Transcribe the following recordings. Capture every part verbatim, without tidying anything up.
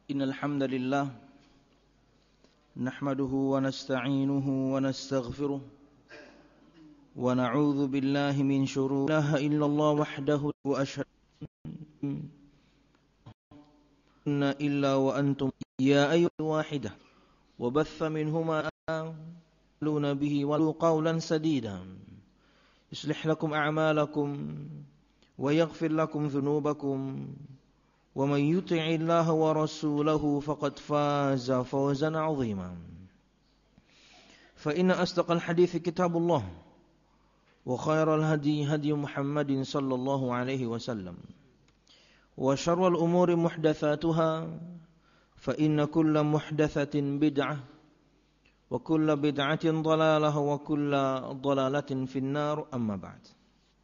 Innal hamdalillah nahmaduhu wa nasta'inuhu wa nastaghfiruh wa na'udzu billahi min syururi la ilaha illallah wahdahu wa asyhadu anna illa wa antum ya ayyuhal wahidah wa batha minhuma luna bihi wa qawlan sadida yuslih lakum a'malakum wa yaghfir lakum dhunubakum wa man yuti'i Allaha wa rasulahu faqad faza fawzan 'azima. Fa inna asdaqal hadithi kitabullah wa khairal hadi hadi Muhammadin sallallahu alaihi wasallam wa syarrul umuri muhdatsatuha fa inna kulla muhdatsatin bid'ah wa kulla bid'atin dhalalah wa kulla dhalalatin finnar amma ba'd.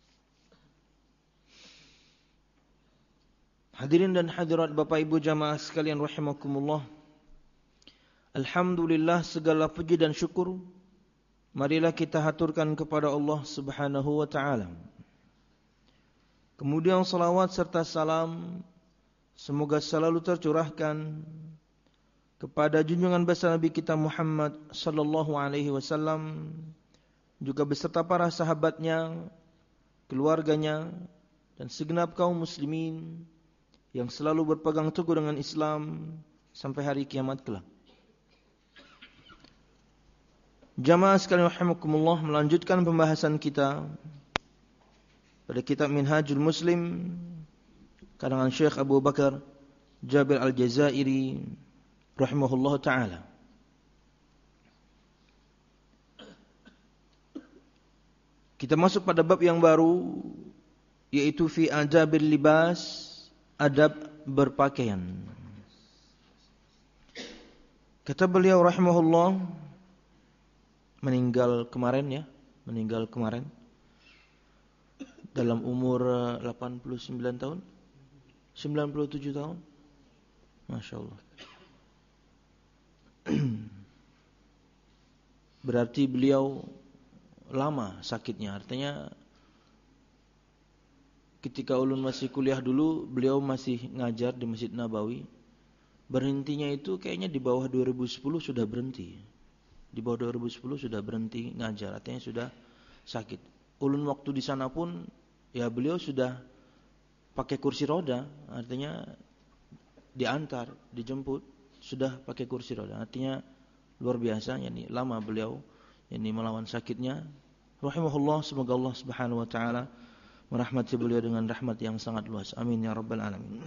Hadirin dan hadirat Bapak Ibu jamaah sekalian rahimakumullah. Alhamdulillah, segala puji dan syukur marilah kita haturkan kepada Allah Subhanahu wa taala. Kemudian salawat serta salam semoga selalu tercurahkan kepada junjungan besar Nabi kita Muhammad sallallahu alaihi wasallam, juga beserta para sahabatnya, keluarganya, dan segenap kaum muslimin yang selalu berpegang teguh dengan Islam sampai hari kiamat kelak. Jamaah sekalian rahimakumullah, melanjutkan pembahasan kita pada kitab Minhajul Muslim karangan Syekh Abu Bakar Jabir Al-Jazairi rahimahullah ta'ala. Kita masuk pada bab yang baru, yaitu fi adabil libas, adab berpakaian. Kata beliau rahimahullah, meninggal kemarin ya, meninggal kemarin dalam umur delapan puluh sembilan tahun, sembilan puluh tujuh tahun. Masya Allah. Berarti beliau lama sakitnya, artinya ketika ulun masih kuliah dulu, beliau masih ngajar di Masjid Nabawi. Berhentinya itu kayaknya di bawah dua ribu sepuluh sudah berhenti. Di bawah dua ribu sepuluh sudah berhenti ngajar, artinya sudah sakit. Ulun waktu di sana pun ya beliau sudah pakai kursi roda, artinya diantar, dijemput, sudah pakai kursi roda. Artinya luar biasa, yani lama beliau yani melawan sakitnya. Rahimahullah, semoga Allah Subhanahu wa taala merahmati beliau dengan rahmat yang sangat luas. Amin ya rabbal alamin.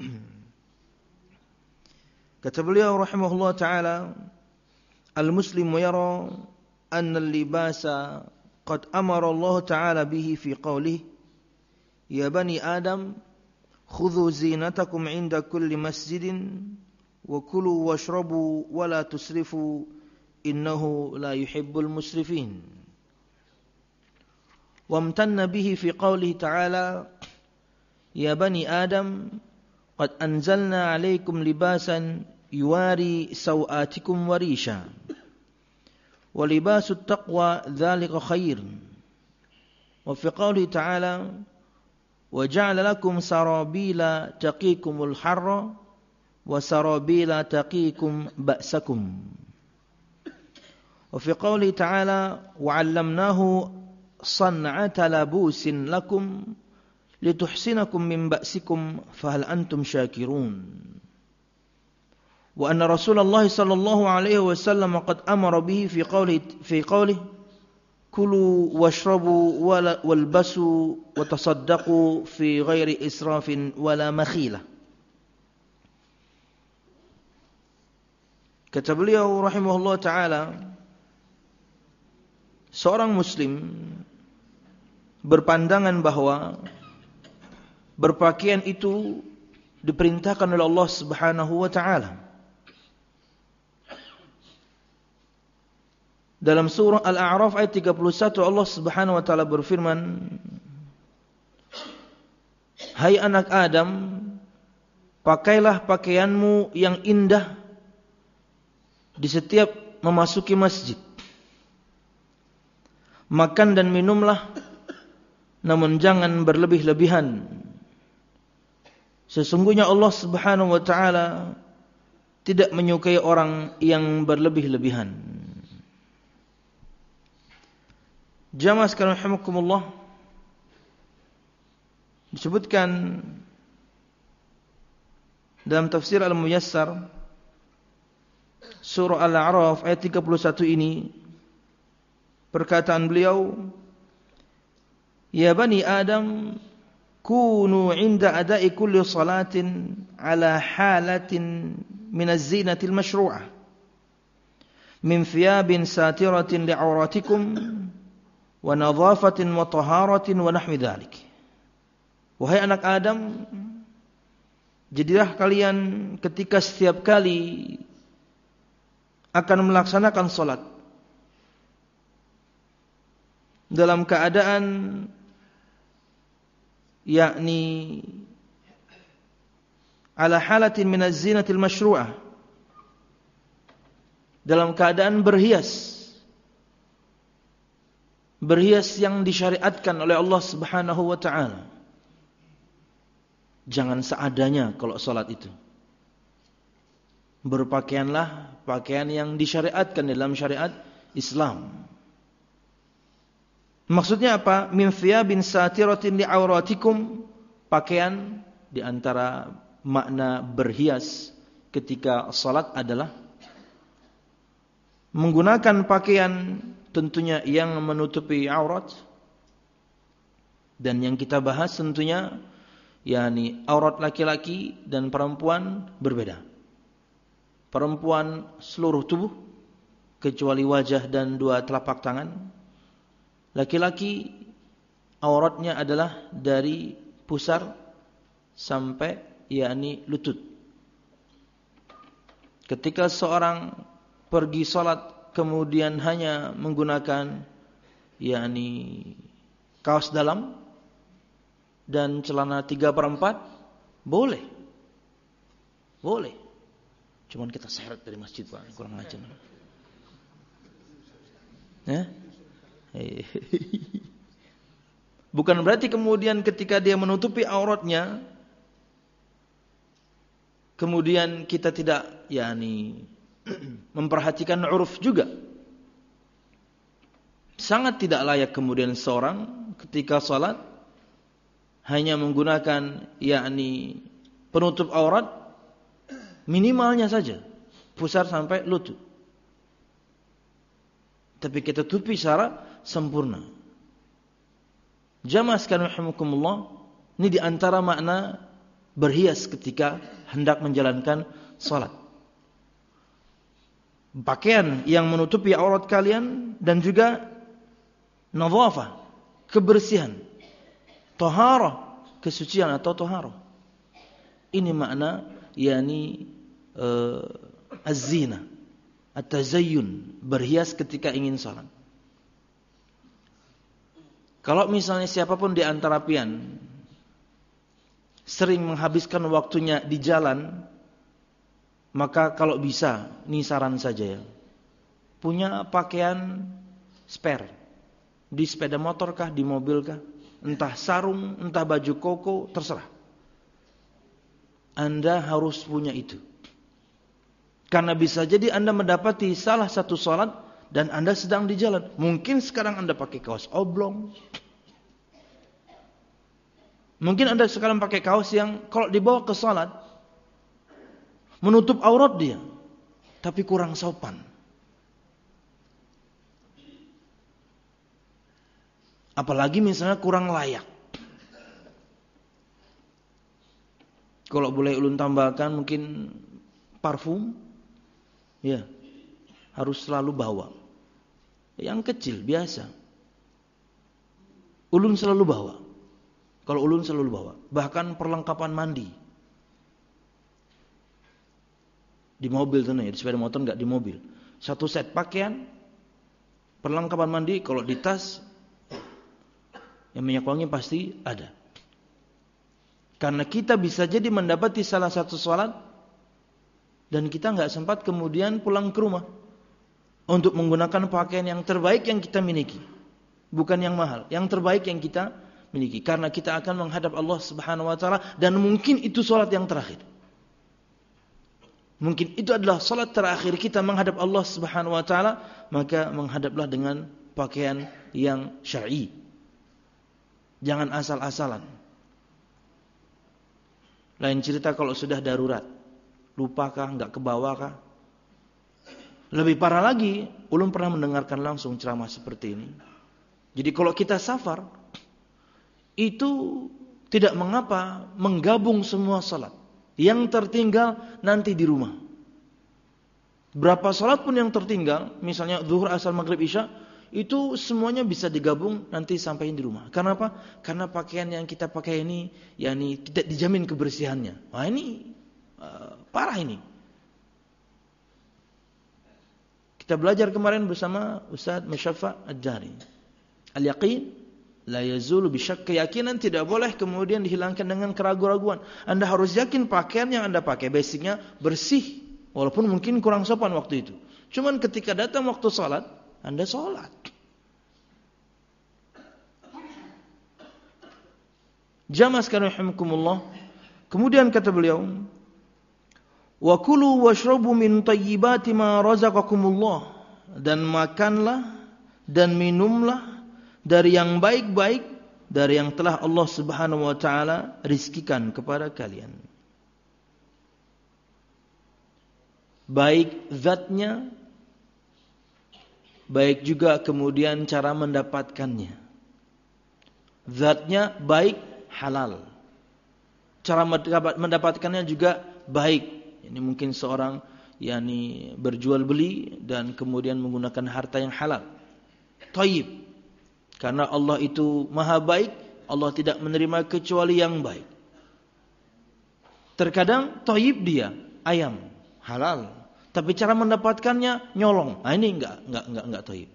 Kata beliau rahimahullah ta'ala, al-muslimu yara anna al-libasa qad amara Allah ta'ala bihi fi qawlihi ya bani Adam khudhu zinatakum inda kulli masjidin wa kulu washrabu wa la tusrifu innahu la yuhibbul musrifin. وامتن به في قوله تعالى يا بني آدم قد أنزلنا عليكم لباسا يواري سوآتكم وريشا ولباس التقوى ذلك خير وفي قوله تعالى وجعل لكم سرابيل تقيكم الحر وسرابيل تقيكم بأسكم وفي قوله تعالى وعلمناه صنعة لبوس لكم لتحسنكم من بأسكم فهل أنتم شاكرون وأن رسول الله صلى الله عليه وسلم قد أمر به في قوله في قوله كلوا واشربوا والبسوا وتصدقوا في غير إسراف ولا مخيلة. Kata beliau rahimahullah ta'ala, seorang muslim berpandangan bahwa berpakaian itu diperintahkan oleh Allah Subhanahu wa taala. Dalam surah Al-A'raf ayat tiga puluh satu Allah Subhanahu wa taala berfirman, "Hai anak Adam, pakailah pakaianmu yang indah di setiap memasuki masjid. Makan dan minumlah, namun jangan berlebih-lebihan. Sesungguhnya Allah Subhanahu wa taala tidak menyukai orang yang berlebih-lebihan. Jamaah sekalian rahimakumullah, disebutkan dalam tafsir Al-Muyassar surah Al-A'raf ayat tiga puluh satu ini, perkataan beliau, ya bani Adam kunu inda adai kulli salatin ala halatin min az-zinatil mashru'ah min thiyabin satiratin li'auratikum wa nadhafatin wa taharatin wa nahwi dhalik. Wahai anak Adam, jadilah kalian ketika setiap kali akan melaksanakan salat dalam keadaan yakni ala halatin min az-zinatil mashru'ah, dalam keadaan berhias berhias yang disyariatkan oleh Allah Subhanahu wa taala. Jangan seadanya kalau salat itu. Berpakaianlah pakaian yang disyariatkan dalam syariat Islam. Maksudnya apa? Min thiyabin satiratin li'auratikum, pakaian di antara makna berhias ketika salat adalah menggunakan pakaian tentunya yang menutupi aurat, dan yang kita bahas tentunya yakni aurat laki-laki dan perempuan berbeda. Perempuan seluruh tubuh kecuali wajah dan dua telapak tangan. Laki-laki auratnya adalah dari pusar sampai yakni lutut. Ketika seorang pergi salat kemudian hanya menggunakan yakni kaos dalam dan celana tiga per empat, boleh. Boleh. Cuman kita seret dari masjid, Pak, kurang ajar. Ya? Bukan berarti kemudian ketika dia menutupi auratnya kemudian kita tidak yakni memperhatikan uruf juga. Sangat tidak layak kemudian seorang ketika salat hanya menggunakan yakni penutup aurat minimalnya saja, pusar sampai lutut. Tapi kita tutupi secara sempurna. Jamaah sekalian rahimakumullah, ini di antara makna berhias ketika hendak menjalankan salat. Pakaian yang menutupi aurat kalian dan juga nadhafah, kebersihan, taharah, kesucian atau taharah. Ini makna yakni uh, az-zina, at-tazayyun, berhias ketika ingin salat. Kalau misalnya siapapun di antara pian sering menghabiskan waktunya di jalan, maka kalau bisa, ini saran saja ya, punya pakaian spare di sepeda motor kah, di mobil kah, entah sarung, entah baju koko, terserah. Anda harus punya itu. Karena bisa jadi Anda mendapati salah satu salat dan Anda sedang di jalan. Mungkin sekarang Anda pakai kaos oblong. Mungkin Anda sekarang pakai kaos yang kalau dibawa ke salat menutup aurat dia, tapi kurang sopan. Apalagi misalnya kurang layak. Kalau boleh ulun tambahkan mungkin parfum, ya harus selalu bawa. Yang kecil biasa, ulun selalu bawa. Kalau ulun selalu bawa, bahkan perlengkapan mandi. Di mobil tuh nih, di sepeda motor enggak di mobil. Satu set pakaian, perlengkapan mandi, kalau di tas yang minyak wangi pasti ada. Karena kita bisa jadi mendapati salah satu salat dan kita enggak sempat kemudian pulang ke rumah untuk menggunakan pakaian yang terbaik yang kita miliki. Bukan yang mahal, yang terbaik yang kita miliki. Karena kita akan menghadap Allah Subhanahu wa taala dan mungkin itu salat yang terakhir. mungkin itu adalah salat terakhir kita menghadap Allah Subhanahu wa taala, maka menghadaplah dengan pakaian yang syar'i. Jangan asal-asalan. Lain cerita kalau sudah darurat. Lupakah, enggak kebawakah? Lebih parah lagi, ulun pernah mendengarkan langsung ceramah seperti ini. Jadi kalau kita safar, itu tidak mengapa menggabung semua salat. Yang tertinggal nanti di rumah. Berapa salat pun yang tertinggal, misalnya zuhur, asar, maghrib, isya, itu semuanya bisa digabung nanti sampai di rumah. Karena apa? Karena pakaian yang kita pakai ini, yakni tidak dijamin kebersihannya. Wah ini uh, parah ini. Kita belajar kemarin bersama Ustaz Musyaffa Ad-Dari. Al-yaqin la yazulu bisyak. Keyakinan tidak boleh kemudian dihilangkan dengan keraguan-raguan. Anda harus yakin pakaian yang Anda pakai basicnya bersih. Walaupun mungkin kurang sopan waktu itu. Cuman ketika datang waktu salat, Anda salat. Jamaah sekalian rahimakumullah. Kemudian kata beliau, wa kulu washrabu min tayyibati ma razaqakumullah, dan makanlah dan minumlah dari yang baik-baik dari yang telah Allah Subhanahu wa taala rizkikan kepada kalian. Baik zatnya, baik juga kemudian cara mendapatkannya. Zatnya baik, halal. Cara mendapatkannya juga baik. Ini mungkin seorang yakni berjual beli dan kemudian menggunakan harta yang halal. Thayyib. Karena Allah itu maha baik, Allah tidak menerima kecuali yang baik. Terkadang thayyib dia, ayam, halal. Tapi cara mendapatkannya nyolong. Nah ini enggak enggak enggak enggak thayyib.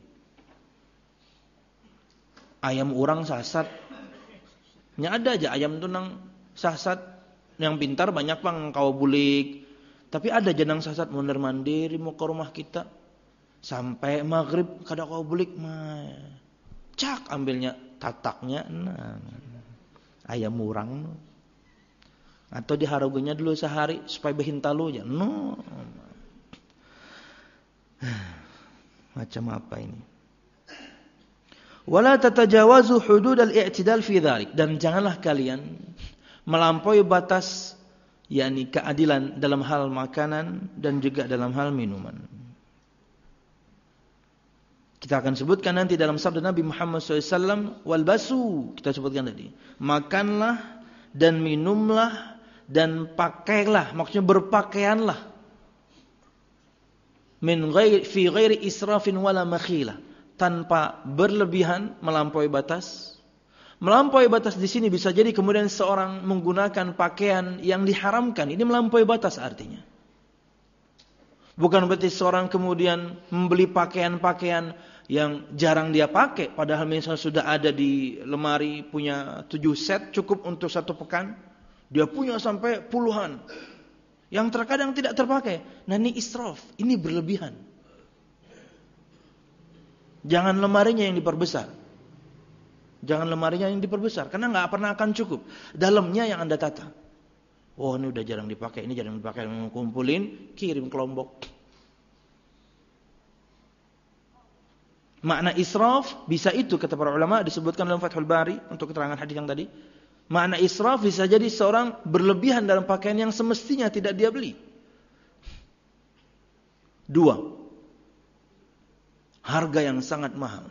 Ayam orang sasat. Nya ada aja ayam itu nang sasat, yang pintar banyak bang kau bulik. Tapi ada jenang sasat mondar mandir mau ke rumah kita. Sampai maghrib kada kau bulik mah. Cak ambilnya tataknya. Nah, ayam murang. Atau diharugunya dulu sehari supaya behintalu aja. No. Macam apa ini? Wala tatajawazu hudud al-i'tidal fi dzalik, dan janganlah kalian melampaui batas yakni keadilan dalam hal makanan dan juga dalam hal minuman. Kita akan sebutkan nanti dalam sabda Nabi Muhammad shallallahu alaihi wasallam, walbasu, kita sebutkan tadi, makanlah dan minumlah dan pakailah, maksudnya berpakaianlah, min ghairi fi ghairi israfin wala makhilah, tanpa berlebihan melampaui batas. Melampaui batas di sini bisa jadi kemudian seorang menggunakan pakaian yang diharamkan. Ini melampaui batas artinya. Bukan berarti seorang kemudian membeli pakaian-pakaian yang jarang dia pakai. Padahal misalnya sudah ada di lemari punya tujuh set cukup untuk satu pekan. Dia punya sampai puluhan. Yang terkadang tidak terpakai. Nah ini israf. Ini berlebihan. Jangan lemarinya yang diperbesar. Jangan lemarinya yang diperbesar, karena nggak pernah akan cukup. Dalamnya yang Anda tata. Oh ini udah jarang dipakai, ini jarang dipakai, kumpulin, kirim ke Lombok. Makna israf bisa itu kata para ulama, disebutkan dalam Fathul Bari untuk keterangan hadis yang tadi. Makna israf bisa jadi seorang berlebihan dalam pakaian yang semestinya tidak dia beli. Dua, harga yang sangat mahal.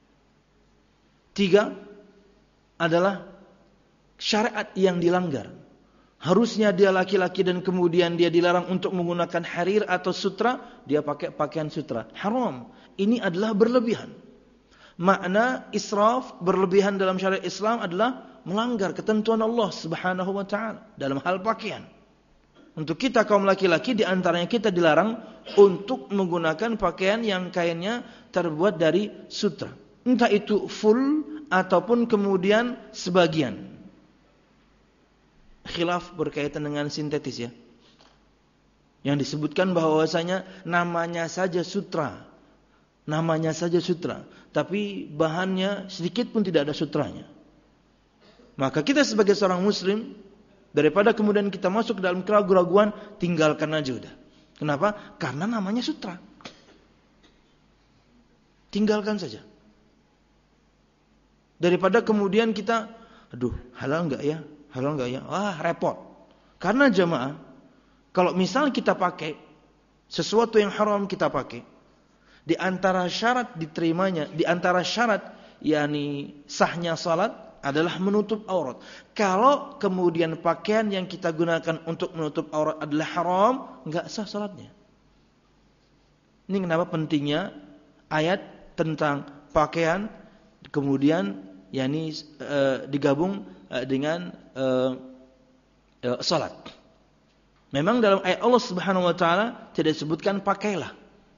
Tiga adalah syariat yang dilanggar. Harusnya dia laki-laki dan kemudian dia dilarang untuk menggunakan harir atau sutra, dia pakai pakaian sutra. Haram. Ini adalah berlebihan. Makna israf, berlebihan dalam syariat Islam adalah melanggar ketentuan Allah Subhanahu wa taala dalam hal pakaian. Untuk kita kaum laki-laki di antaranya kita dilarang untuk menggunakan pakaian yang kainnya terbuat dari sutra. Entah itu full ataupun kemudian sebagian. Khilaf berkaitan dengan sintetis ya. Yang disebutkan bahwasanya namanya saja sutra. Namanya saja sutra. Tapi bahannya sedikit pun tidak ada sutranya. Maka kita sebagai seorang muslim, daripada kemudian kita masuk ke dalam keraguan-raguan, tinggalkan aja udah. Kenapa? Karena namanya sutra. Tinggalkan saja. Daripada kemudian kita, aduh, halal enggak ya? Halal enggak ya? Wah, repot. Karena jamaah, kalau misal kita pakai sesuatu yang haram kita pakai, di antara syarat diterimanya, di antara syarat yakni sahnya salat adalah menutup aurat. Kalau kemudian pakaian yang kita gunakan untuk menutup aurat adalah haram, enggak sah salatnya. Ini kenapa pentingnya ayat tentang pakaian kemudian yakni e, digabung e, dengan e, e, salat. Memang dalam ayat Allah Subhanahu wa taala tidak disebutkan pakailah.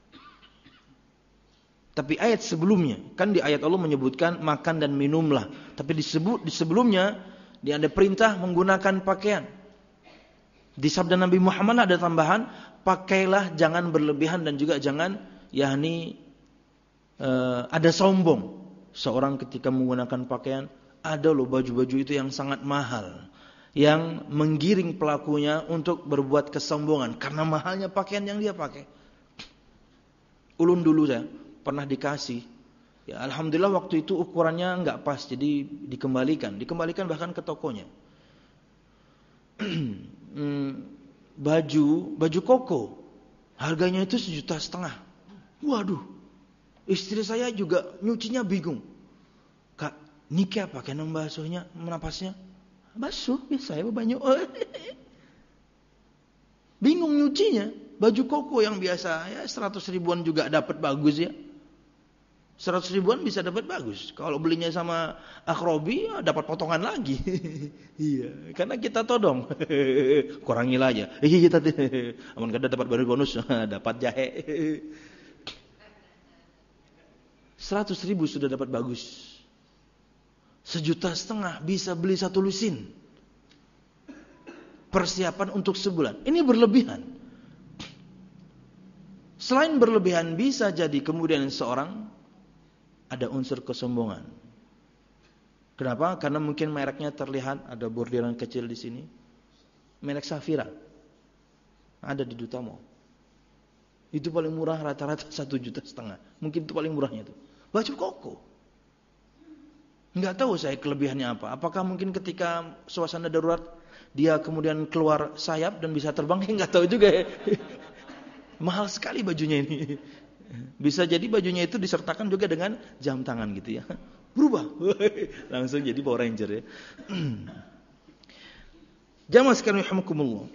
Tapi ayat sebelumnya, kan di ayat Allah menyebutkan makan dan minumlah. Tapi disebut di sebelumnya dia ada perintah menggunakan pakaian. Di sabda Nabi Muhammad ada tambahan, pakailah jangan berlebihan dan juga jangan yakni uh, ada sombong. Seorang ketika menggunakan pakaian, ada loh baju-baju itu yang sangat mahal, yang menggiring pelakunya untuk berbuat kesombongan karena mahalnya pakaian yang dia pakai. Ulun dulu saya pernah dikasih, ya alhamdulillah waktu itu ukurannya enggak pas, jadi dikembalikan, dikembalikan bahkan ke tokonya. baju, baju koko, harganya itu sejuta setengah. Waduh, istri saya juga nyucinya bingung. Kak, nikah pakai membasuhnya, menapasnya, basuh biasa ya banyak. Bingung nyucinya, baju koko yang biasa ya seratus ribuan juga dapat bagus ya. Seratus ribuan bisa dapat bagus. Kalau belinya sama akhrobi, ya dapat potongan lagi. Iya, karena kita todong. Kurangilah aja. Iya, kita aman kada dapat bonus, dapat jahe. Seratus ribu sudah dapat bagus. Sejuta setengah bisa beli satu lusin. Persiapan untuk sebulan. Ini berlebihan. Selain berlebihan bisa jadi kemudian seorang ada unsur kesombongan. Kenapa? Karena mungkin mereknya terlihat ada bordiran kecil di sini. Merek Safira. Ada di Duta Mall. Itu paling murah rata-rata satu juta setengah. Mungkin itu paling murahnya itu. Baju koko. Enggak tahu saya kelebihannya apa. Apakah mungkin ketika suasana darurat dia kemudian keluar sayap dan bisa terbang? Enggak tahu juga ya. Mahal sekali bajunya ini. Bisa jadi bajunya itu disertakan juga dengan jam tangan gitu ya. Berubah. Langsung jadi Power Ranger ya. Jamaah sekalian rahimakumullah.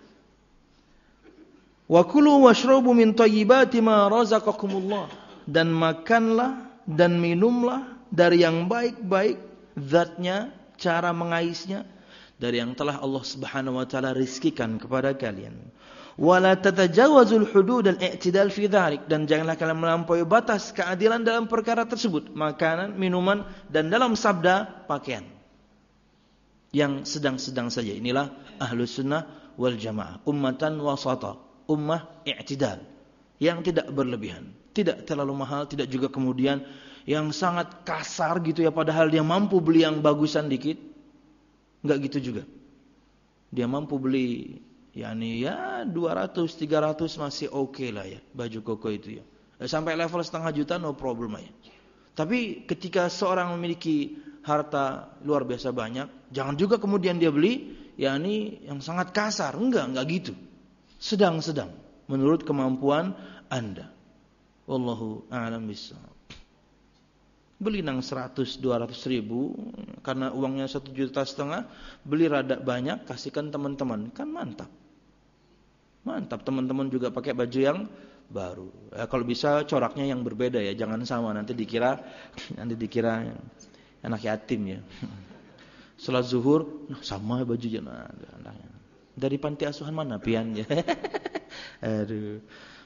Wa kulu washrabu min thayyibati ma razaqakumullah. Dan makanlah dan minumlah dari yang baik-baik zatnya, cara mengaisnya dari yang telah Allah Subhanahu wa taala rizkikan kepada kalian. Wala tatajawazul hudud al-i'tidal fi dzalik, dan janganlah kalian melampaui batas keadilan dalam perkara tersebut, makanan, minuman, dan dalam sabda pakaian. Yang sedang-sedang saja. Inilah Ahlus Sunnah wal Jamaah, ummatan wasata, ummah i'tidal, yang tidak berlebihan, tidak terlalu mahal, tidak juga kemudian yang sangat kasar gitu ya, padahal dia mampu beli yang bagusan dikit. Enggak gitu juga. Dia mampu beli yakni ya dua ratus, tiga ratus masih oke okay lah ya baju koko itu ya. Sampai level setengah juta no problem ya. Tapi ketika seorang memiliki harta luar biasa banyak, jangan juga kemudian dia beli yakni yang sangat kasar. Enggak, enggak gitu. Sedang-sedang menurut kemampuan Anda. Wallahu a'lam bishawab. Beli nang seratus, dua ratus ribu karena uangnya satu juta setengah, beli rada banyak, kasihkan teman-teman, kan mantap. Mantap, teman-teman juga pakai baju yang baru. Ya, kalau bisa coraknya yang berbeda ya, jangan sama, nanti dikira nanti dikira anak yatim ya. Salat zuhur, nah, sama bajunya. Nah, dari panti asuhan mana pian ya? Aduh.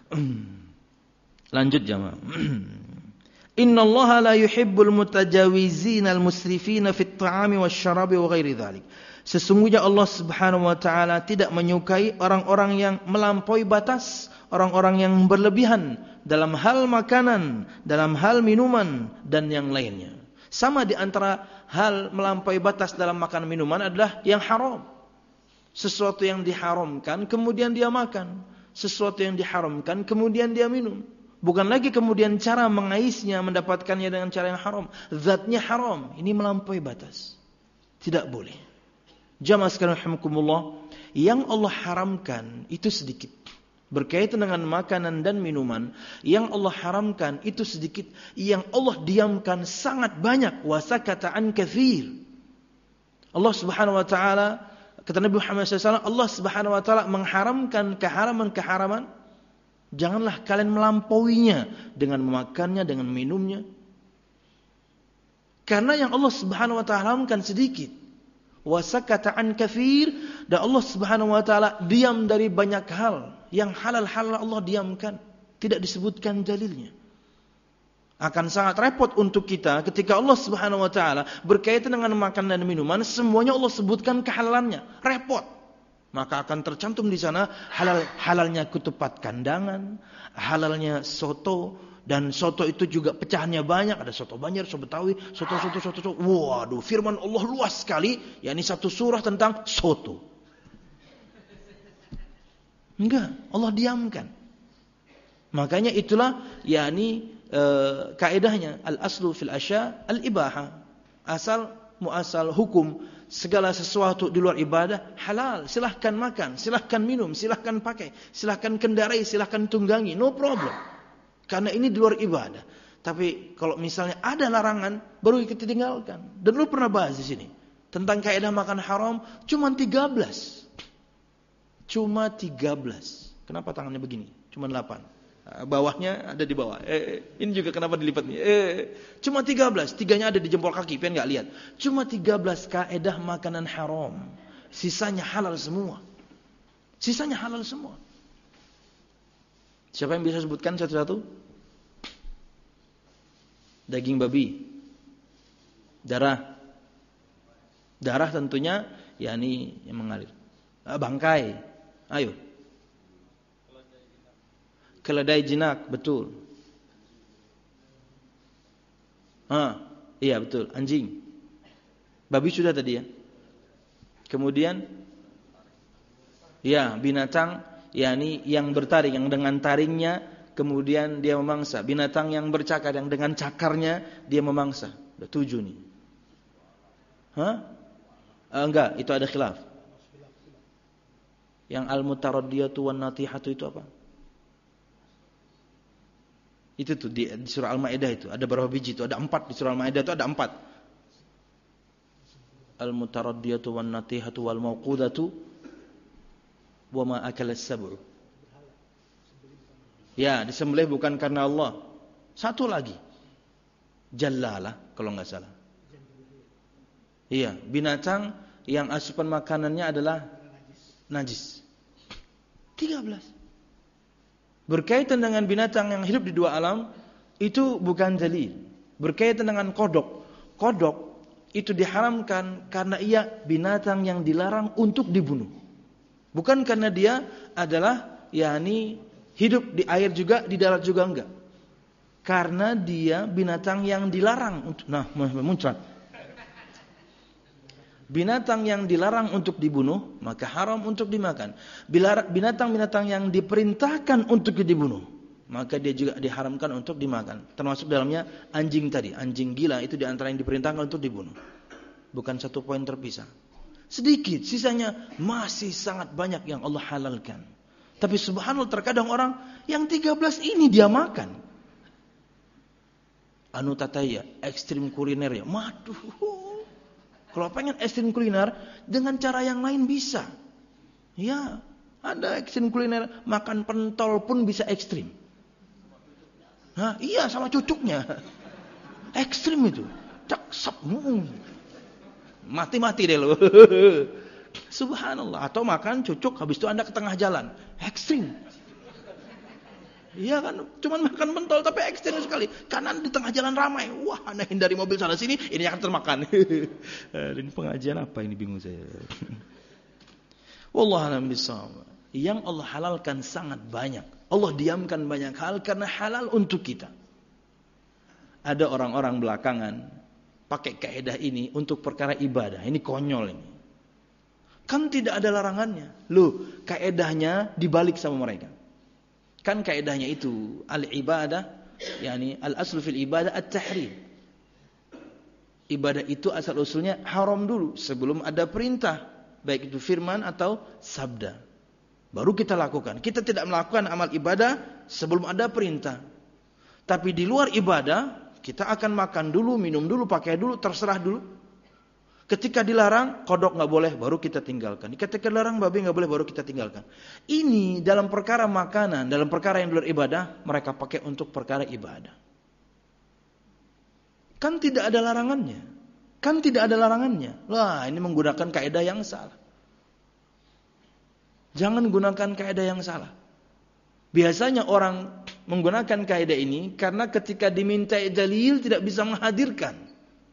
Lanjut jamaah. Innallaha la yuhibbul mutajawizina al-musrifina fit ta'ami wasyarabi wa ghairi dzalik. Sesungguhnya Allah Subhanahu wa taala tidak menyukai orang-orang yang melampaui batas, orang-orang yang berlebihan dalam hal makanan, dalam hal minuman dan yang lainnya. Sama di antara hal melampaui batas dalam makan minuman adalah yang haram. Sesuatu yang diharamkan kemudian dia makan. sesuatu yang diharamkan kemudian dia minum. Bukan lagi kemudian cara mengaisnya, mendapatkannya dengan cara yang haram. Zatnya haram, ini melampaui batas. Tidak boleh. Jamaah sekalian rahimakumullah, yang Allah haramkan itu sedikit. Berkaitan dengan makanan dan minuman, yang Allah haramkan itu sedikit, yang Allah diamkan sangat banyak. Wasakata an katsir. Allah Subhanahu wa taala, kata Nabi Muhammad shallallahu alaihi wasallam, Allah Subhanahu wa taala mengharamkan keharaman-keharaman, janganlah kalian melampauinya dengan memakannya, dengan minumnya. Karena yang Allah Subhanahu wa taala haramkan sedikit. Wasakata an katsir, dan Allah Subhanahu wa taala diam dari banyak hal. Yang halal-halal Allah diamkan, tidak disebutkan dalilnya. Akan sangat repot untuk kita ketika Allah Subhanahu wa taala berkaitan dengan makanan dan minuman, semuanya Allah sebutkan kehalalannya. Repot. Maka akan tercantum di sana halal halalnya ketupat kandangan, halalnya soto, dan soto itu juga pecahannya banyak, ada soto Banjar, soto Betawi, soto soto soto soto. Waduh, firman Allah luas sekali, yakni satu surah tentang soto. Enggak, Allah diamkan. Makanya itulah yakni e, kaidahnya al-aslu fil asya al-ibaha. Asal muasal hukum segala sesuatu di luar ibadah halal. Silahkan makan, silahkan minum, silahkan pakai, silahkan kendarai, silahkan tunggangi, no problem. Karena ini di luar ibadah. Tapi kalau misalnya ada larangan, baru kita tinggalkan. Dan lu pernah bahas di sini tentang kaidah makan haram, cuma tiga belas. Cuma tiga belas. Kenapa tangannya begini? Cuma delapan. Bawahnya ada di bawah. Eh, ini juga kenapa dilipat nih? Eh, cuma tiga belas. Tiganya ada di jempol kaki. Pengen nggak lihat? Cuma tiga belas kaidah makanan haram. Sisanya halal semua. Sisanya halal semua. Siapa yang bisa sebutkan satu-satu? Daging babi. Darah. Darah tentunya yakni yang mengalir. Bangkai. Ayo. Keledai jinak, betul. Ah, iya betul, anjing. Babi sudah tadi ya. Kemudian ya, binatang yakni yang bertaring, yang dengan taringnya kemudian dia memangsa. Binatang yang bercakar, yang dengan cakarnya dia memangsa. Udah tujuh nih. Hah? Ah, enggak, itu ada khilaf. Yang al-mutaraddiyatu wan natihatu itu apa? Itu tuh di, di surah Al-Maidah itu ada berapa biji itu? Ada empat di surah Al-Maidah itu ada empat. Al-mutaraddiyatu wan natihatu wal mauqudatu wa ma akala as-sab'u. Ya, disembelih bukan karena Allah. Satu lagi. Jallalah kalau enggak salah. Iya, binatang yang asupan makanannya adalah najis. tiga belas. Berkaitan dengan binatang yang hidup di dua alam, itu bukan dalil. Berkaitan dengan kodok. Kodok itu diharamkan karena ia binatang yang dilarang untuk dibunuh. Bukan karena dia adalah yakni hidup di air juga, di darat juga enggak. Karena dia binatang yang dilarang untuk, nah muncrat. Binatang yang dilarang untuk dibunuh, maka haram untuk dimakan. Binatang-binatang yang diperintahkan untuk dibunuh, maka dia juga diharamkan untuk dimakan. Termasuk dalamnya anjing tadi. Anjing gila itu diantara yang diperintahkan untuk dibunuh. Bukan satu poin terpisah. Sedikit, sisanya masih sangat banyak yang Allah halalkan. Tapi subhanallah terkadang orang yang tiga belas ini dia makan. Anu tataya, ekstrim kuliner ya. Waduh. Kalau pengen ekstrim kuliner dengan cara yang lain bisa. Ya, ada ekstrim kuliner makan pentol pun bisa ekstrim. Nah, iya sama cucuknya. Ekstrim itu. Cak sap. Mati-mati deh lo. Subhanallah. Atau makan cucuk habis itu Anda ke tengah jalan. Ekstrim. Iya kan, cuman makan pentol tapi ekstrim sekali. Kanan di tengah jalan ramai. Wah, Anda hindari mobil sana sini, ini akan termakan. Ini pengajian apa ini, bingung saya. Wallahu a'lam bishawab. Yang Allah halalkan sangat banyak. Allah diamkan banyak hal karena halal untuk kita. Ada orang-orang belakangan pakai kaidah ini untuk perkara ibadah. Ini konyol ini. Kan tidak ada larangannya. Loh, kaidahnya dibalik sama mereka. Kan kaidahnya itu al-ibadah, yakni al-aslu fil ibadah at-tahrim. Ibadah itu asal usulnya haram dulu sebelum ada perintah, baik itu firman atau sabda. Baru kita lakukan. Kita tidak melakukan amal ibadah sebelum ada perintah. Tapi di luar ibadah, kita akan makan dulu, minum dulu, pakai dulu, terserah dulu. Ketika dilarang, kodok nggak boleh, baru kita tinggalkan. Ketika dilarang, babi nggak boleh, baru kita tinggalkan. Ini dalam perkara makanan, dalam perkara yang di luar ibadah, mereka pakai untuk perkara ibadah. Kan tidak ada larangannya. Kan tidak ada larangannya. Wah, ini menggunakan kaidah yang salah. Jangan gunakan kaidah yang salah. Biasanya orang menggunakan kaidah ini karena ketika dimintai dalil tidak bisa menghadirkan.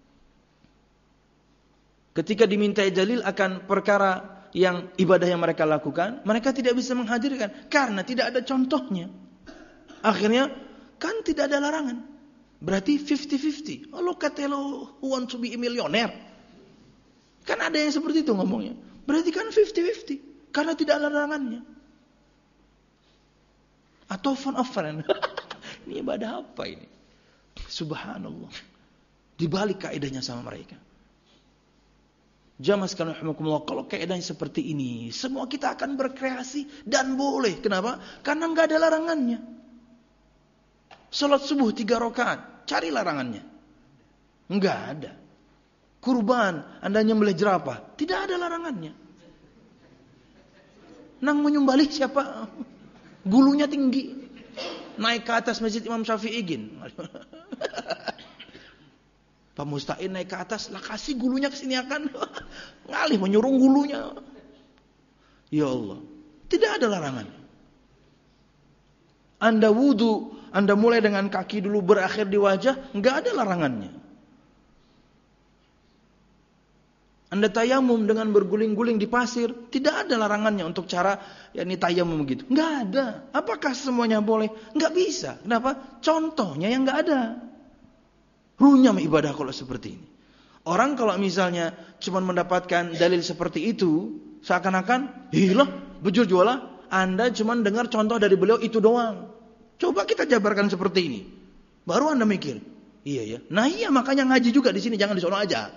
Ketika dimintai dalil akan perkara yang ibadah yang mereka lakukan, mereka tidak bisa menghadirkan karena tidak ada contohnya. Akhirnya kan tidak ada larangan. Berarti fifty fifty. Oh, look at hello who want to be a millionaire. Kan ada yang seperti itu ngomongnya. Berarti kan fifty fifty karena tidak ada larangannya. Atau fun of friend. Ini ibadah apa ini? Subhanallah. Dibalik kaidahnya sama mereka. Jamaah sekalian rahimakumullah, kalau keadaan seperti ini, semua kita akan berkreasi dan boleh. Kenapa? Karena enggak ada larangannya. Salat subuh tiga rakaat, cari larangannya. Enggak ada. Kurban, Anda nyembelih jerapah, tidak ada larangannya. Nang menyembelih siapa? Gulunya tinggi. Naik ke atas masjid Imam Syafi'i gin. Pak Musta'in naik ke atas, lah kasih gulunya ke sini akan. Ngalih menyurung gulunya. Ya Allah. Tidak ada larangan. Anda wudu, Anda mulai dengan kaki dulu berakhir di wajah, enggak ada larangannya. Anda tayamum dengan berguling-guling di pasir, tidak ada larangannya untuk cara yakni tayamum begitu. Enggak ada. Apakah semuanya boleh? Enggak bisa. Kenapa? Contohnya yang enggak ada. Runyam ibadah kalau seperti ini. Orang kalau misalnya cuma mendapatkan dalil seperti itu, seakan-akan, hilah, bujur jualah, Anda cuma dengar contoh dari beliau itu doang. Coba kita jabarkan seperti ini. Baru Anda mikir, iya ya. Nah iya, makanya ngaji juga di sini, jangan di sono aja.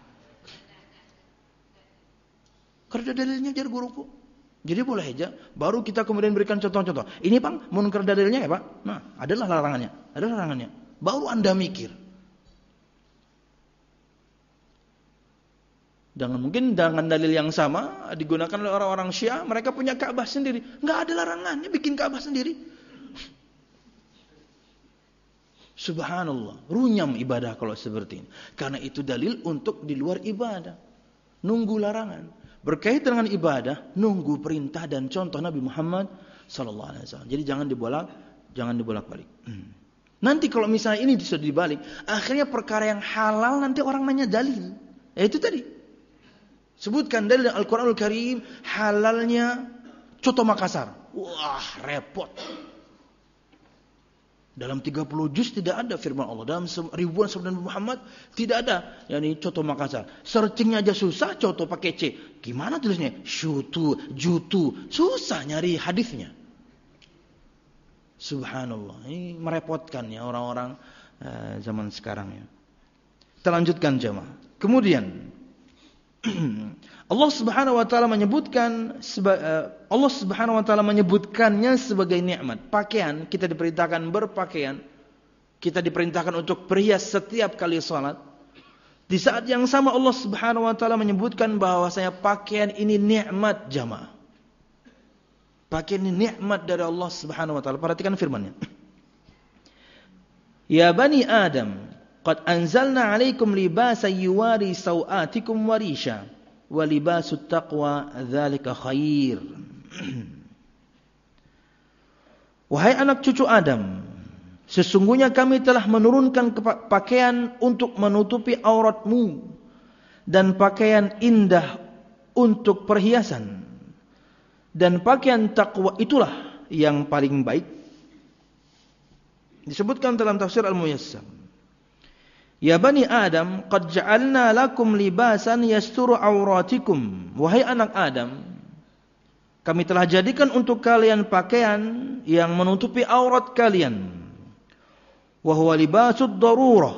Kerja dalilnya jadi guruku. Jadi boleh aja. Baru kita kemudian berikan contoh-contoh. Ini Bang, mau kerja dalilnya ya Pak? Nah, adalah larangannya. Ada larangannya. Baru Anda mikir. Dengan mungkin dengan dalil yang sama digunakan oleh orang-orang Syiah, mereka punya Ka'bah sendiri. Enggak ada larangannya bikin Ka'bah sendiri. Subhanallah, runyam ibadah kalau seperti ini. Karena itu dalil untuk di luar ibadah. Nunggu larangan. Berkaitan dengan ibadah, nunggu perintah dan contoh Nabi Muhammad sallallahu alaihi wasallam. Jadi jangan dibolak, jangan dibolak-balik. Hmm. Nanti kalau misalnya ini sudah dibalik, akhirnya perkara yang halal nanti orang nanya dalil. Ya itu tadi. Sebutkan dalil Al-Quranul Karim halalnya coto Makassar. Wah, repot. Dalam tiga puluh juz tidak ada firman Allah. Dalam ribuan sabda Nabi Muhammad tidak ada. Yani coto Makassar. Searchingnya aja susah, coto pakai C. Gimana tulisnya? Syutu, jutu. Susah nyari hadisnya. Subhanallah. Ini merepotkan ya orang-orang uh, zaman sekarang ya. Kita lanjutkan jemaah. Kemudian Allah Subhanahu wa taala menyebutkan Allah Subhanahu wa taala menyebutkannya sebagai nikmat. Pakaian, kita diperintahkan berpakaian. Kita diperintahkan untuk berhias setiap kali salat. Di saat yang sama Allah Subhanahu wa taala menyebutkan bahwasanya pakaian ini nikmat jamaah. Pakaian ini nikmat dari Allah Subhanahu wa taala. Perhatikan firman-Nya. Ya bani Adam, qad anzalna 'alaikum libasan yuwari sawatikum wa risha wa libasut taqwa dzalika khair. Wahai anak cucu Adam, sesungguhnya kami telah menurunkan pakaian untuk menutupi auratmu dan pakaian indah untuk perhiasan, dan pakaian takwa itulah yang paling baik. Disebutkan dalam tafsir Al-Muyassar. Ya bani Adam, qad ja'alna lakum libasan yasturu auratikum. Wahai anak Adam, Kami telah jadikan untuk kalian pakaian yang menutupi aurat kalian. Wa huwa libasud darurah.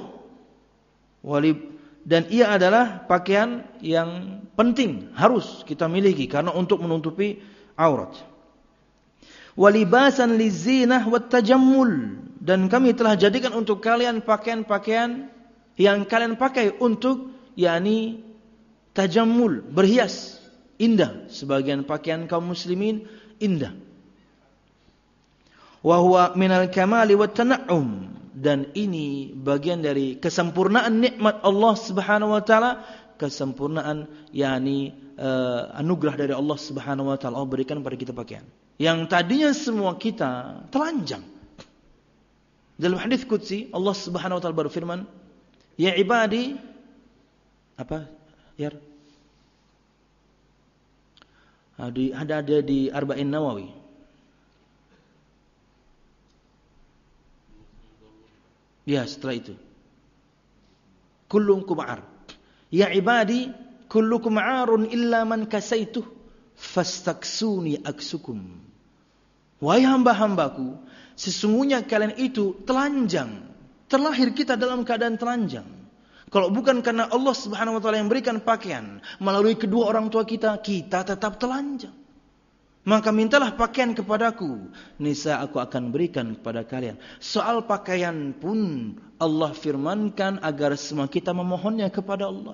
Dan ia adalah pakaian yang penting, harus kita miliki karena untuk menutupi aurat. Wa libasan lizinah wat tajammul. Dan kami telah jadikan untuk kalian pakaian-pakaian yang kalian pakai untuk yakni tajammul, berhias, indah. Sebagian pakaian kaum muslimin indah. Wa huwa minal kamali wat tan'um. Dan ini bagian dari kesempurnaan nikmat Allah Subhanahu wa taala, kesempurnaan yakni uh, anugerah dari Allah Subhanahu wa taala, Allah berikan kepada kita pakaian. Yang tadinya semua kita telanjang. Dalam hadis qudsi Allah Subhanahu wa taala berfirman, "Ya ibadi," apa? Ya. Ada ada di Arba'in Nawawi. Ya, setelah itu. Kullukum ar. Ya ibadi, kullukum arun illa man kasaituh fastaksuni aksukum. Wahai hamba-hambaku, sesungguhnya kalian itu telanjang. Terlahir kita dalam keadaan telanjang. Kalau bukan karena Allah Subhanahu wa taala yang berikan pakaian melalui kedua orang tua kita, kita tetap telanjang. Maka mintalah pakaian kepadaku, niscaya aku akan berikan kepada kalian. Soal pakaian pun Allah firmankan agar semua kita memohonnya kepada Allah.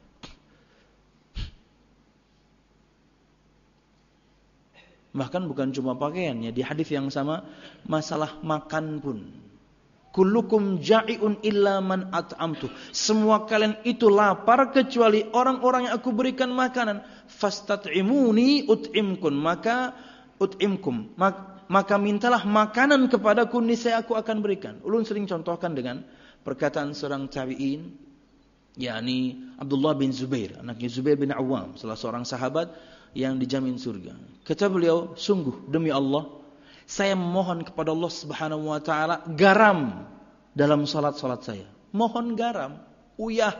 Bahkan bukan cuma pakaiannya, di hadis yang sama masalah makan pun. Kullukum ja'iun illa man at'amtu. Semua kalian itu lapar kecuali orang-orang yang aku berikan makanan. Fastat'imuni ut'imkum. Maka ut'imkum. Maka mintalah makanan kepadaku, niscaya aku akan berikan. Ulun sering contohkan dengan perkataan seorang tabi'in, yakni Abdullah bin Zubair, anaknya Zubair bin Awam, salah seorang sahabat yang dijamin surga. Kata beliau, sungguh demi Allah, saya memohon kepada Allah Subhanahu wa taala garam dalam salat-salat saya. Mohon garam, uyah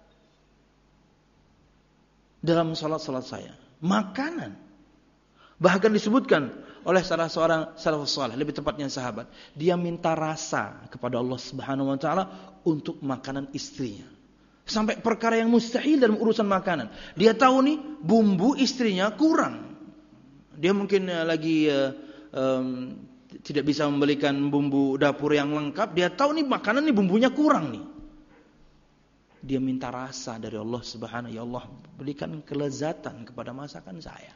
dalam salat-salat saya. Makanan. Bahkan disebutkan oleh salah seorang salafus saleh, lebih tepatnya sahabat, dia minta rasa kepada Allah Subhanahu wa taala untuk makanan istrinya. Sampai perkara yang mustahil dalam urusan makanan. Dia tahu nih bumbu istrinya kurang. Dia mungkin lagi uh, Um, tidak bisa membelikan bumbu dapur yang lengkap. Dia tahu nih makanan nih bumbunya kurang nih. Dia minta rasa dari Allah Subhanahu, ya Allah berikan kelezatan kepada masakan saya.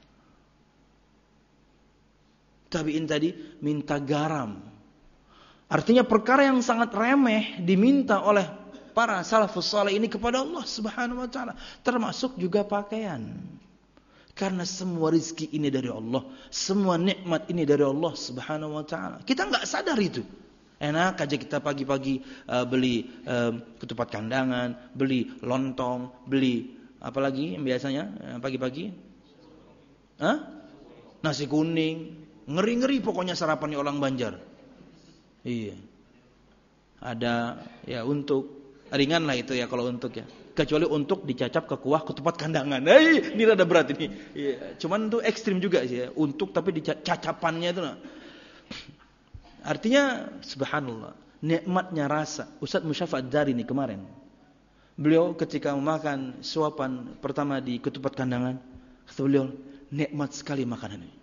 Tabi'in tadi minta garam. Artinya perkara yang sangat remeh diminta oleh para salafus saleh ini kepada Allah Subhanahu wa taala, termasuk juga pakaian. Karena semua rizki ini dari Allah, semua nikmat ini dari Allah Subhanahu wa taala. Kita enggak sadar itu. Enak aja kita pagi-pagi uh, beli uh, ketupat kandangan, beli lontong, beli apa lagi yang biasanya uh, pagi-pagi? Hah? Nasi kuning. Ngeri-ngeri pokoknya sarapannya orang Banjar. Iya. Ada ya untuk ringan lah itu ya kalau untuk ya. Kecuali untuk dicacap ke kuah ketupat kandangan. Hei, ini rada berat ini. Ya, cuman itu ekstrim juga sih ya. Untuk tapi dicacapannya itu. Nah. Artinya subhanallah, nikmatnya rasa. Ustaz Musyafa Ad-Dari ini kemarin. Beliau ketika memakan suapan pertama di ketupat kandangan, kata beliau, nikmat sekali makanan ini.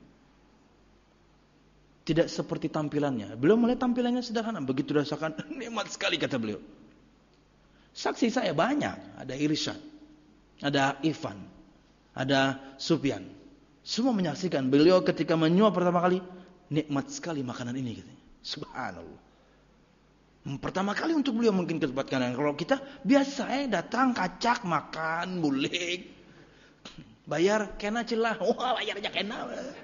Tidak seperti tampilannya. Beliau melihat tampilannya sederhana, begitu rasakan nikmat sekali kata beliau. Saksi saya banyak, ada Irsyad, ada Ivan, ada Sufyan. Semua menyaksikan beliau ketika menyuap pertama kali, nikmat sekali makanan ini katanya. Subhanallah. Pertama kali untuk beliau mungkin ketupat kandangan. Kalau kita biasa eh datang kacak makan bulik. Bayar kena celah. Wah, bayar aja kena.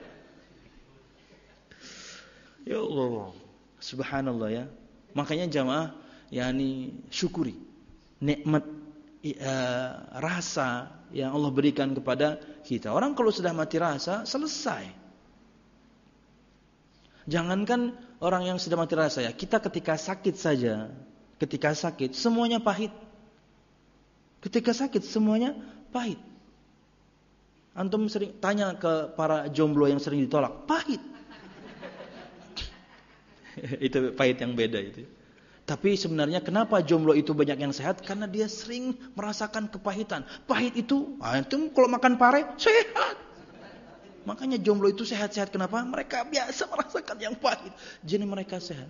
Ya Allah. Subhanallah ya. Makanya jamaah yakni syukuri nikmat uh, rasa yang Allah berikan kepada kita. Orang kalau sudah mati rasa, selesai. Jangankan orang yang sudah mati rasa ya, kita ketika sakit saja, ketika sakit semuanya pahit. Ketika sakit semuanya pahit. Antum sering tanya ke para jomblo yang sering ditolak, pahit. Itu pahit yang beda itu. Tapi sebenarnya kenapa jomblo itu banyak yang sehat? Karena dia sering merasakan kepahitan. Pahit itu, antum kalau makan pare sehat. Makanya jomblo itu sehat-sehat. Kenapa? Mereka biasa merasakan yang pahit. Jadi mereka sehat.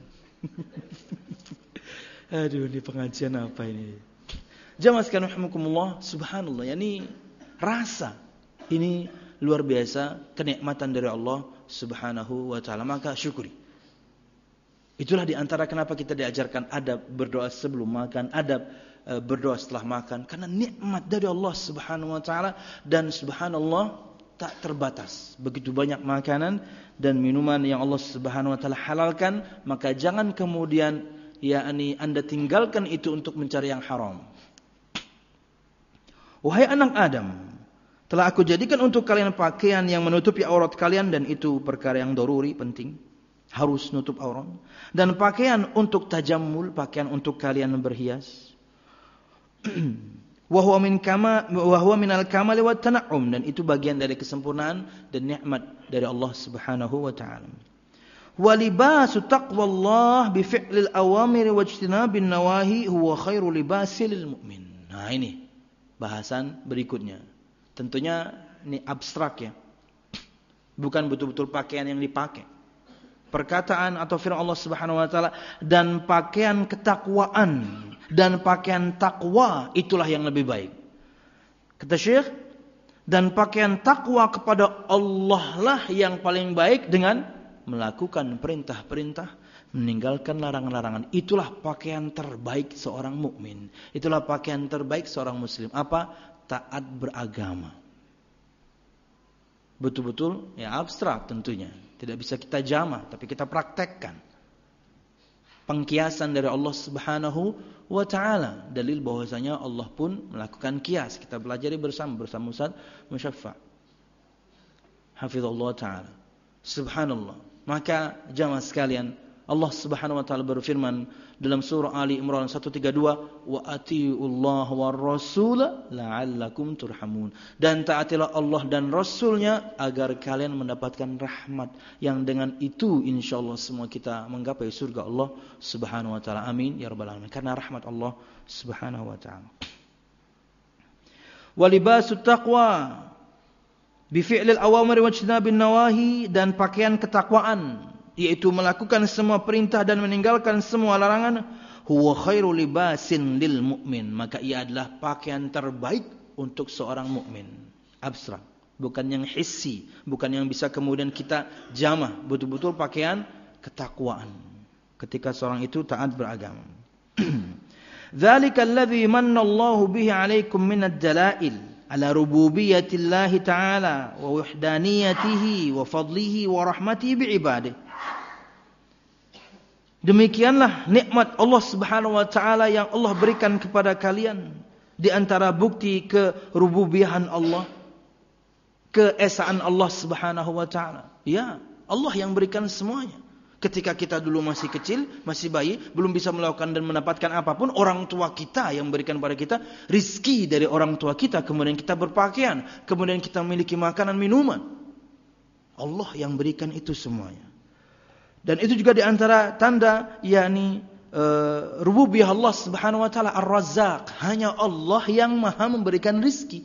Aduh, ini pengajian apa ini? Jamaah sekalian rahimakumullah, subhanallah. Yani rasa ini luar biasa, kenikmatan dari Allah Subhanahu wa taala. Maka syukuri. Itulah di antara kenapa kita diajarkan adab berdoa sebelum makan, adab e, berdoa setelah makan, karena nikmat dari Allah Subhanahu wa taala. Dan subhanallah tak terbatas. Begitu banyak makanan dan minuman yang Allah Subhanahu wa taala halalkan, maka jangan kemudian yakni Anda tinggalkan itu untuk mencari yang haram. Wahai anak Adam, telah aku jadikan untuk kalian pakaian yang menutupi aurat kalian, dan itu perkara yang daruri, penting. Harus nutup aurat. Dan pakaian untuk tajammul, pakaian untuk kalian berhias. Wa huwa min kama wa huwa minal kamali wat tan'um, dan itu bagian dari kesempurnaan dan nikmat dari Allah Subhanahu wa taala. Wa libasu taqwallah bi fi'lil awamir wa ijtinabin nawahi huwa khairu libasil mu'min. Nah, ini bahasan berikutnya. Tentunya ini abstrak ya. Bukan betul-betul pakaian yang dipakai. Perkataan atau firman Allah Subhanahu wa taala, dan pakaian ketakwaan dan pakaian takwa itulah yang lebih baik. Kata Syekh, dan pakaian takwa kepada Allah lah yang paling baik dengan melakukan perintah-perintah, meninggalkan larangan-larangan. Itulah pakaian terbaik seorang mukmin. Itulah pakaian terbaik seorang muslim. Apa? Taat beragama. Betul-betul ya abstrak tentunya. Tidak bisa kita jamah, tapi kita praktekkan. Pengkiasan dari Allah Subhanahu wa taala. Dalil bahwasanya Allah pun melakukan kias. Kita pelajari bersama bersama Ustaz Musyaffa. Hafizallahu taala. Subhanallah. Maka jamaah sekalian, Allah Subhanahu wa taala berfirman dalam surah Ali Imran seratus tiga puluh dua, wa atiullaha war rasul la'allakum turhamun. Dan taatilah Allah dan Rasulnya agar kalian mendapatkan rahmat, yang dengan itu insyaallah semua kita menggapai surga Allah Subhanahu wa taala. Amin ya rabbal alamin. Karena rahmat Allah Subhanahu wa taala. Wa libasut taqwa bi fi'lil awamir wa ijtinabin nawahi, dan pakaian ketakwaan, yaitu melakukan semua perintah dan meninggalkan semua larangan, huwa khairu libasin lil mu'min, maka ia adalah pakaian terbaik untuk seorang mukmin. Abstrak, bukan yang hissi, bukan yang bisa kemudian kita jamah, betul-betul pakaian ketakwaan ketika seorang itu taat beragama. Dzalika alladzi manna Allahu bihi 'alaikum minad dalail ala rububiyyatillahi ta'ala wa wahdaniyatihi wa fadlihi wa rahmatihi bi ibadihi. Demikianlah nikmat Allah Subhanahu wa taala yang Allah berikan kepada kalian, di antara bukti kerububiyahan Allah, keesaan Allah Subhanahu wa taala. Ya, Allah yang berikan semuanya. Ketika kita dulu masih kecil, masih bayi, belum bisa melakukan dan mendapatkan apapun, orang tua kita yang berikan pada kita rizki dari orang tua kita, kemudian kita berpakaian, kemudian kita memiliki makanan minuman. Allah yang berikan itu semuanya. Dan itu juga di antara tanda yakni uh, rububiyah Allah Subhanahu wa taala Ar-Razzaq. Hanya Allah yang Maha memberikan rizki.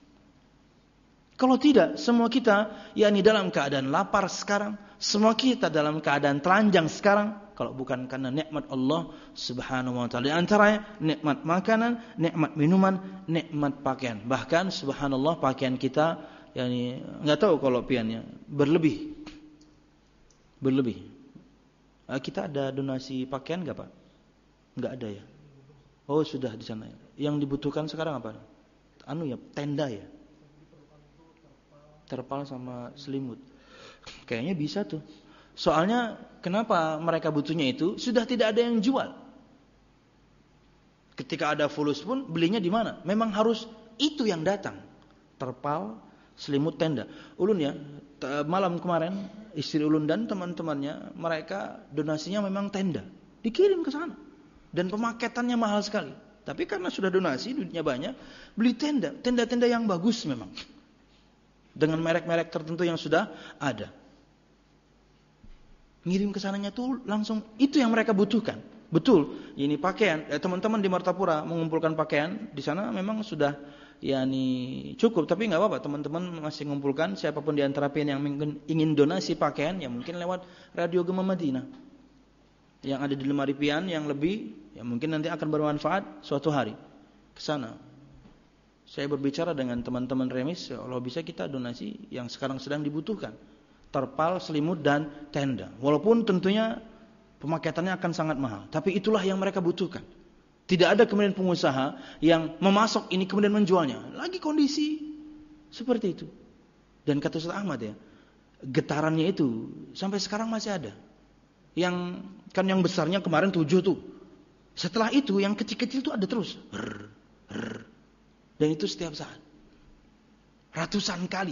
Kalau tidak, semua kita yakni dalam keadaan lapar sekarang, semua kita dalam keadaan telanjang sekarang, kalau bukan karena nikmat Allah Subhanahu wa taala. Di antaranya nikmat makanan, nikmat minuman, nikmat pakaian. Bahkan subhanallah pakaian kita yakni enggak tahu kalau piannya berlebih. Berlebih. Kita ada donasi pakaian enggak, Pak? Enggak ada ya. Oh, sudah di sana. Yang dibutuhkan sekarang apa? Anu ya, tenda ya. Terpal sama selimut. Kayaknya bisa tuh. Soalnya kenapa mereka butuhnya itu? Sudah tidak ada yang jual. Ketika ada fulus pun belinya di mana? Memang harus itu yang datang. Terpal, selimut, tenda. Ulun ya, malam kemarin istri ulun dan teman-temannya, mereka donasinya memang tenda. Dikirim ke sana. Dan pemaketannya mahal sekali. Tapi karena sudah donasi, duitnya banyak, beli tenda. Tenda-tenda yang bagus memang. dengan merek-merek tertentu yang sudah ada. Ngirim ke sananya tuh langsung itu yang mereka butuhkan. Betul, ini pakaian. Eh, teman-teman di Martapura mengumpulkan pakaian di sana memang sudah yani cukup, tapi nggak apa-apa. Teman-teman masih mengumpulkan siapapun di antara pian yang ingin donasi pakaian, ya mungkin lewat Radio Gema Madinah yang ada di lemari pian yang lebih, ya mungkin nanti akan bermanfaat suatu hari ke sana. Saya berbicara dengan teman-teman remis, kalau bisa kita donasi yang sekarang sedang dibutuhkan. Terpal, selimut, dan tenda. Walaupun tentunya pemaketannya akan sangat mahal. Tapi itulah yang mereka butuhkan. Tidak ada kemudian pengusaha yang memasok ini kemudian menjualnya. Lagi kondisi seperti itu. Dan kata Ustaz Ahmad ya, getarannya itu sampai sekarang masih ada. Yang kan yang besarnya kemarin tujuh tuh. Setelah itu yang kecil-kecil tuh ada terus. Rrr, rrr. Dan itu setiap saat. Ratusan kali.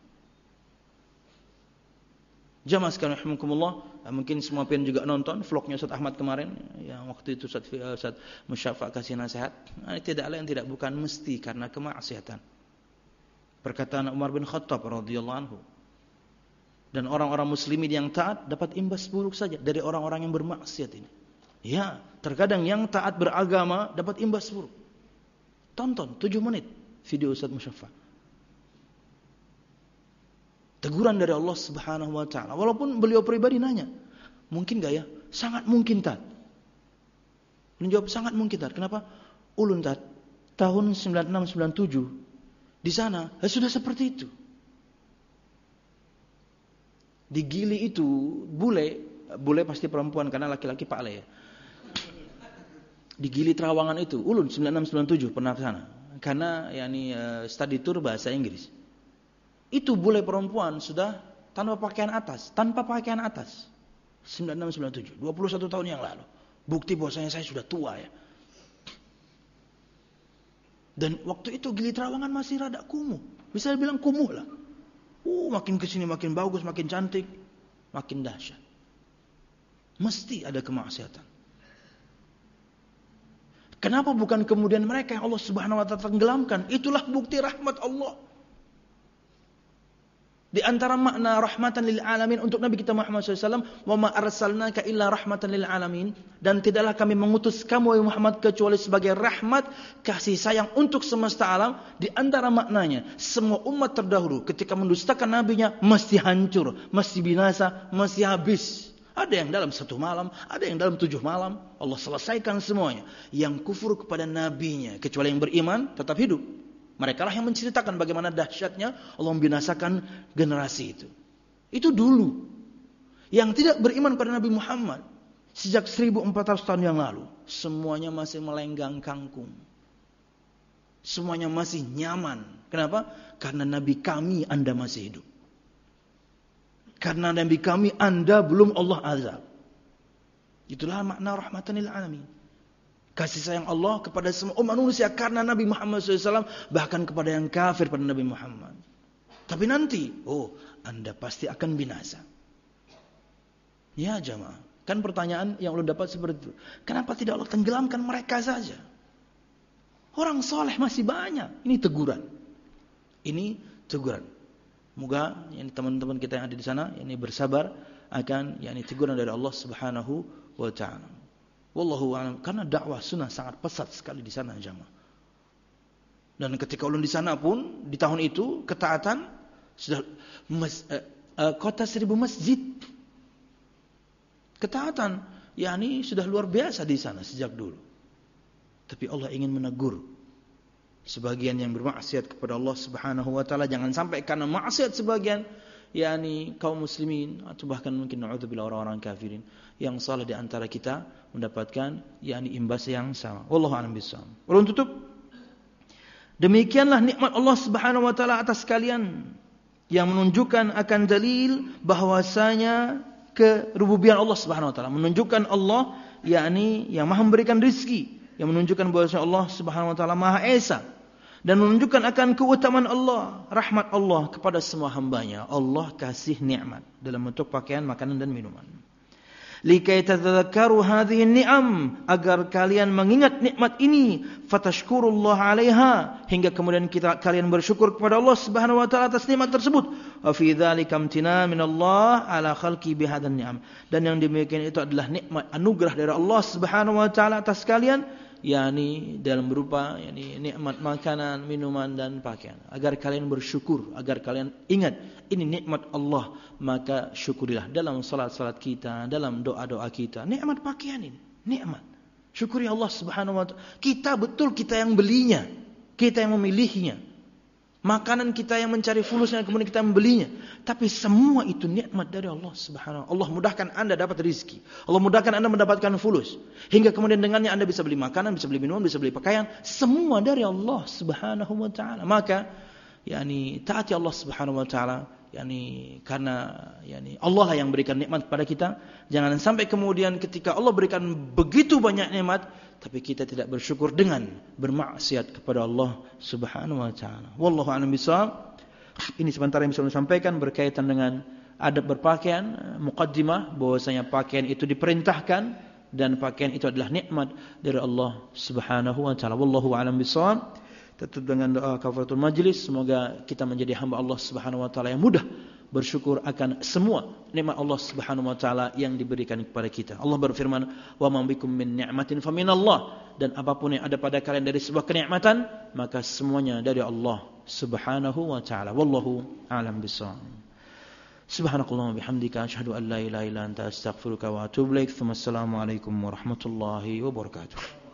Jamaah sekalian rahimakumullah, mungkin semua pian juga nonton vlognya Ustaz Ahmad kemarin, yang waktu itu Ustaz, Ustaz Musyafa kasih nasihat. Nah, tidak lain tidak bukan mesti karena kemaksiatan. Perkataan Umar bin Khattab radhiyallahu anhu. Dan orang-orang muslimin yang taat dapat imbas buruk saja dari orang-orang yang bermaksiat ini. Ya, terkadang yang taat beragama dapat imbas buruk. Tonton tujuh menit video Ustaz Musyafa. Teguran dari Allah Subhanahu wa taala. Walaupun beliau pribadi nanya, mungkin enggak ya? Sangat mungkin, Tat. Ulun jawab sangat mungkin, Tat. Kenapa? Ulun, Tat, tahun sembilan enam sembilan tujuh di sana eh, sudah seperti itu. Di Gili itu bule, bule pasti perempuan karena laki-laki Pak Le ya. Di Gili Trawangan itu, ulun sembilan enam sembilan tujuh pernah ke sana. Karena yakni uh, study tour bahasa Inggris. Itu bule perempuan sudah tanpa pakaian atas, tanpa pakaian atas. sembilan enam sembilan tujuh, dua puluh satu tahun yang lalu. Bukti bahwasanya saya sudah tua ya. Dan waktu itu Gili Trawangan masih rada kumuh. Bisa dibilang kumuh lah. Uh, makin kesini makin bagus, makin cantik, makin dahsyat. Mesti ada kemaksiatan. Kenapa bukan kemudian mereka yang Allah Subhanahu wa taala tenggelamkan? Itulah bukti rahmat Allah. Di antara makna rahmatan lil alamin untuk Nabi kita Muhammad shallallahu alaihi wasallam, wa ma arsalnaka illa rahmatan lil alamin, dan tidaklah kami mengutus kamu wahai Muhammad kecuali sebagai rahmat kasih sayang untuk semesta alam. Di antara maknanya, semua umat terdahulu ketika mendustakan nabinya mesti hancur, mesti binasa, mesti habis. Ada yang dalam satu malam, ada yang dalam tujuh malam. Allah selesaikan semuanya. Yang kufur kepada nabinya, kecuali yang beriman tetap hidup. Mereka lah yang menceritakan bagaimana dahsyatnya Allah membinasakan generasi itu. Itu dulu. Yang tidak beriman pada Nabi Muhammad sejak seribu empat ratus tahun yang lalu, semuanya masih melenggang kangkung. Semuanya masih nyaman. Kenapa? Karena Nabi kami Anda masih hidup. Karena Nabi kami Anda belum Allah azab. Itulah makna rahmatan lil alamin. Kasih sayang Allah kepada semua umat manusia karena Nabi Muhammad shallallahu alaihi wasallam, bahkan kepada yang kafir pada Nabi Muhammad. Tapi nanti, oh, Anda pasti akan binasa. Ya jamaah, kan pertanyaan yang lo dapat seperti itu. Kenapa tidak Allah tenggelamkan mereka saja? Orang soleh masih banyak. Ini teguran. Ini teguran. Moga yang teman-teman kita yang ada di sana ini bersabar akan yakni teguran dari Allah Subhanahu wa taala. Wallahu a'lam. Karena dakwah sunnah sangat pesat sekali di sana jamaah. Dan ketika ulun di sana pun di tahun itu ketaatan sudah mas, uh, uh, kota seribu masjid. Ketaatan yakni sudah luar biasa di sana sejak dulu. Tapi Allah ingin menegur sebagian yang bermaksiat kepada Allah Subhanahu wa taala, jangan sampai karena maksiat sebagian yakni kaum muslimin atau bahkan mungkin na'udzubillah orang-orang kafirin yang salah di antara kita mendapatkan yakni imbas yang sama. Wallahu a'lam bishawab. Ulun tutup. Demikianlah nikmat Allah Subhanahu wa taala atas kalian yang menunjukkan akan dalil bahwasanya kerububian Allah Subhanahu wa taala, menunjukkan Allah yakni yang Maha memberikan rezeki, yang menunjukkan bahwasanya Allah Subhanahu wa taala Maha Esa, dan menunjukkan akan keutamaan Allah, rahmat Allah kepada semua hambanya. Allah kasih nikmat dalam bentuk pakaian, makanan dan minuman. likai tadzakkaru hadhihi ni'am, agar kalian mengingat nikmat ini, fatashkurullah 'alaiha, hingga kemudian kita kalian bersyukur kepada Allah Subhanahu wa taala atas nikmat tersebut. Wa fi dzalika imtina' minallah 'ala khalqi bihadan ni'am. Dan yang demikian itu adalah nikmat anugerah dari Allah Subhanahu wa taala atas kalian, yakni dalam berupa yakni nikmat makanan, minuman dan pakaian. Agar kalian bersyukur, agar kalian ingat ini nikmat Allah, maka syukurilah dalam salat-salat kita, dalam doa-doa kita. Nikmat pakaian ini, nikmat. Syukuri Allah Subhanahu wa taala. Kita betul kita yang belinya, kita yang memilihnya. Makanan kita yang mencari fulusnya, kemudian kita membelinya. Tapi semua itu nikmat dari Allah Subhanahu wa taala. Allah mudahkan Anda dapat rezeki. Allah mudahkan Anda mendapatkan fulus. Hingga kemudian dengannya Anda bisa beli makanan, bisa beli minuman, bisa beli pakaian. Semua dari Allah Subhanahu wa taala. Maka yakni taati Allah Subhanahu wa taala, yakni karena yakni Allah lah yang berikan nikmat kepada kita. Jangan sampai kemudian ketika Allah berikan begitu banyak nikmat, tapi kita tidak bersyukur dengan bermaksiat kepada Allah Subhanahu wa taala. Wallahu a'lam bishawab. Ini sebentar yang bisa saya sampaikan berkaitan dengan adab berpakaian, muqaddimah bahwasanya pakaian itu diperintahkan dan pakaian itu adalah nikmat dari Allah Subhanahu wa taala. Wallahu a'lam bishawab. Tutup dengan doa kafaratul majlis, semoga kita menjadi hamba Allah Subhanahu wa taala yang mudah bersyukur akan semua nikmat Allah Subhanahu wa taala yang diberikan kepada kita. Allah berfirman, "Wa ma bikum min ni'matin faminallah." Dan apapun yang ada pada kalian dari sebuah kenikmatan, maka semuanya dari Allah Subhanahu wa taala. Wallahu a'lam bishawab. Subhanakallahumma bihamdika asyhadu an la ilaha illa anta astaghfiruka wa atubu ilaik. Assalamu alaikum warahmatullahi wabarakatuh.